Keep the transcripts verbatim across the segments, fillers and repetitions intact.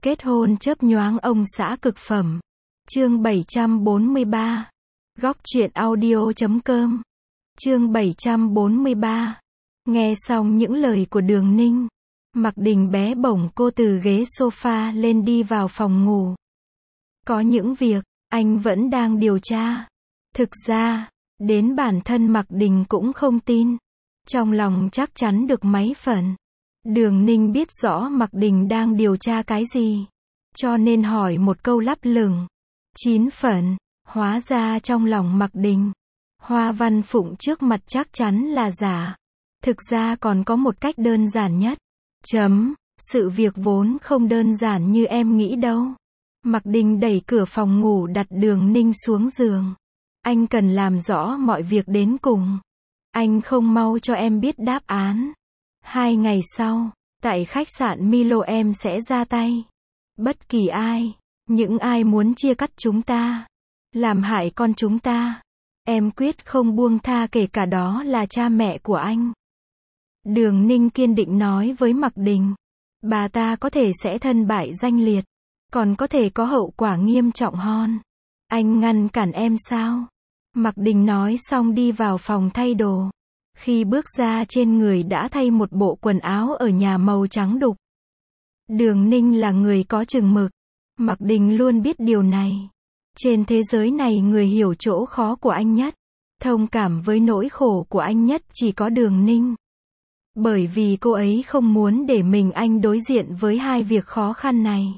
Kết hôn chớp nhoáng ông xã cực phẩm. Chương bảy trăm bốn mươi ba. Góc truyện audio chấm com. Chương bảy trăm bốn mươi ba. Nghe xong những lời của Đường Ninh, Mặc Đình bé bổng cô từ ghế sofa lên đi vào phòng ngủ. Có những việc, anh vẫn đang điều tra. Thực ra, đến bản thân Mặc Đình cũng không tin. Trong lòng chắc chắn được mấy phần. Đường Ninh biết rõ Mặc Đình đang điều tra cái gì, cho nên hỏi một câu lấp lửng. Chín phần, hóa ra trong lòng Mặc Đình, Hoa Văn Phụng trước mặt chắc chắn là giả. Thực ra còn có một cách đơn giản nhất. Chấm, sự việc vốn không đơn giản như em nghĩ đâu. Mặc Đình đẩy cửa phòng ngủ đặt Đường Ninh xuống giường. Anh cần làm rõ mọi việc đến cùng. Anh không mau cho em biết đáp án. Hai ngày sau, tại khách sạn Milo em sẽ ra tay. Bất kỳ ai, những ai muốn chia cắt chúng ta, làm hại con chúng ta, em quyết không buông tha, kể cả đó là cha mẹ của anh. Đường Ninh kiên định nói với Mặc Đình. Bà ta có thể sẽ thân bại danh liệt, còn có thể có hậu quả nghiêm trọng hơn. Anh ngăn cản em sao? Mặc Đình nói xong đi vào phòng thay đồ. Khi bước ra trên người đã thay một bộ quần áo ở nhà màu trắng đục. Đường Ninh là người có chừng mực. Mặc Đình luôn biết điều này. Trên thế giới này người hiểu chỗ khó của anh nhất, thông cảm với nỗi khổ của anh nhất chỉ có Đường Ninh. Bởi vì cô ấy không muốn để mình anh đối diện với hai việc khó khăn này.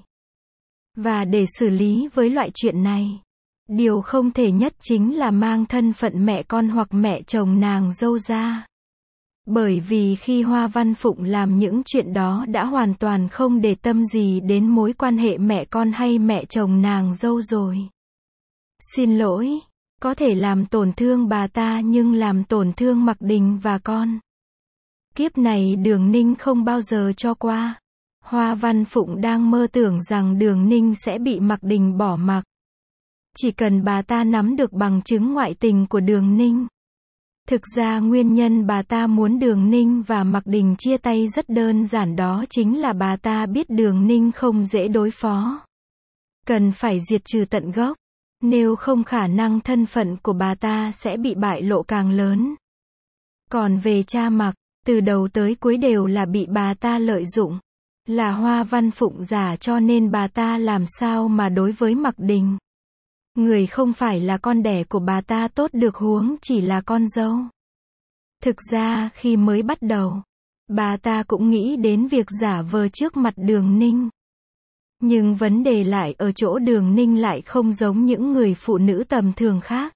Và để xử lý với loại chuyện này, điều không thể nhất chính là mang thân phận mẹ con hoặc mẹ chồng nàng dâu ra. Bởi vì khi Hoa Văn Phụng làm những chuyện đó đã hoàn toàn không để tâm gì đến mối quan hệ mẹ con hay mẹ chồng nàng dâu rồi. Xin lỗi, có thể làm tổn thương bà ta nhưng làm tổn thương Mặc Đình và con. Kiếp này Đường Ninh không bao giờ cho qua. Hoa Văn Phụng đang mơ tưởng rằng Đường Ninh sẽ bị Mặc Đình bỏ mặc. Chỉ cần bà ta nắm được bằng chứng ngoại tình của Đường Ninh. Thực ra nguyên nhân bà ta muốn Đường Ninh và Mặc Đình chia tay rất đơn giản, đó chính là bà ta biết Đường Ninh không dễ đối phó. Cần phải diệt trừ tận gốc. Nếu không khả năng thân phận của bà ta sẽ bị bại lộ càng lớn. Còn về cha Mặc, từ đầu tới cuối đều là bị bà ta lợi dụng. Là Hoa Văn Phụng giả cho nên bà ta làm sao mà đối với Mặc Đình. Người không phải là con đẻ của bà ta tốt được huống chỉ là con dâu. Thực ra khi mới bắt đầu, bà ta cũng nghĩ đến việc giả vờ trước mặt Đường Ninh. Nhưng vấn đề lại ở chỗ Đường Ninh lại không giống những người phụ nữ tầm thường khác.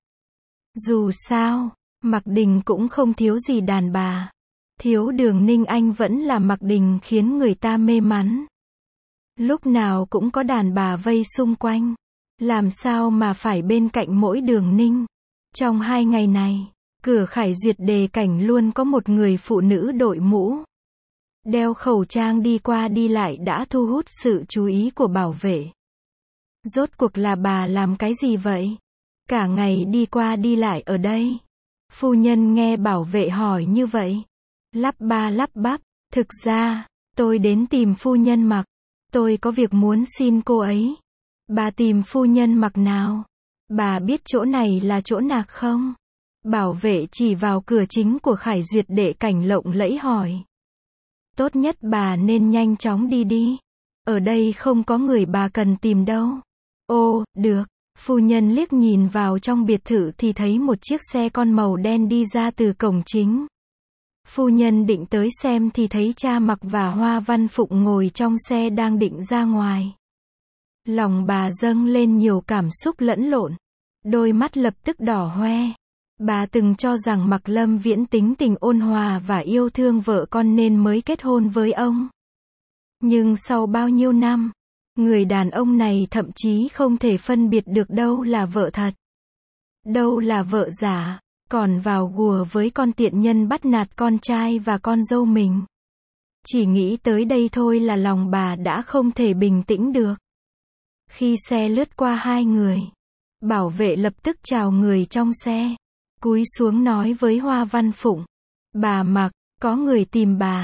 Dù sao, Mặc Đình cũng không thiếu gì đàn bà. Thiếu Đường Ninh anh vẫn là Mặc Đình khiến người ta mê mắn. Lúc nào cũng có đàn bà vây xung quanh. Làm sao mà phải bên cạnh mỗi Đường Ninh. Trong hai ngày này, cửa Khải Duyệt đề cảnh luôn có một người phụ nữ đội mũ, đeo khẩu trang đi qua đi lại đã thu hút sự chú ý của bảo vệ. Rốt cuộc là bà làm cái gì vậy? Cả ngày đi qua đi lại ở đây. Phu nhân nghe bảo vệ hỏi như vậy, lắp ba lắp bắp, thực ra, tôi đến tìm phu nhân Mặc. Tôi có việc muốn xin cô ấy. Bà tìm phu nhân Mặc nào? Bà biết chỗ này là chỗ nào không? Bảo vệ chỉ vào cửa chính của Khải Duyệt đệ cảnh lộng lẫy hỏi. Tốt nhất bà nên nhanh chóng đi đi. Ở đây không có người bà cần tìm đâu. Ô, được. Phu nhân liếc nhìn vào trong biệt thự thì thấy một chiếc xe con màu đen đi ra từ cổng chính. Phu nhân định tới xem thì thấy cha Mặc và Hoa Văn Phụng ngồi trong xe đang định ra ngoài. Lòng bà dâng lên nhiều cảm xúc lẫn lộn. Đôi mắt lập tức đỏ hoe. Bà từng cho rằng Mặc Lâm Viễn tính tình ôn hòa và yêu thương vợ con nên mới kết hôn với ông. Nhưng sau bao nhiêu năm, người đàn ông này thậm chí không thể phân biệt được đâu là vợ thật, đâu là vợ giả, còn vào gùa với con tiện nhân bắt nạt con trai và con dâu mình. Chỉ nghĩ tới đây thôi là lòng bà đã không thể bình tĩnh được. Khi xe lướt qua hai người, bảo vệ lập tức chào người trong xe, cúi xuống nói với Hoa Văn Phụng. Bà Mặc, có người tìm bà.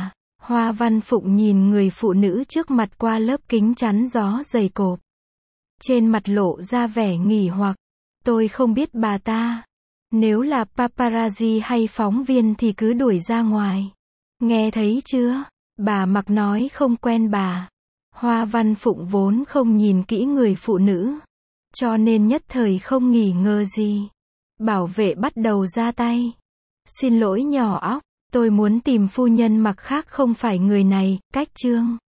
Hoa Văn Phụng nhìn người phụ nữ trước mặt qua lớp kính chắn gió dày cộp. Trên mặt lộ ra vẻ nghỉ hoặc. Tôi không biết bà ta. Nếu là paparazzi hay phóng viên thì cứ đuổi ra ngoài. Nghe thấy chưa? Bà mặc nói không quen bà. Hoa Văn Phụng vốn không nhìn kỹ người phụ nữ, cho nên nhất thời không nghi ngờ gì. Bảo vệ bắt đầu ra tay. Xin lỗi nhỏ óc, tôi muốn tìm phu nhân mặc khác không phải người này, cách Trương.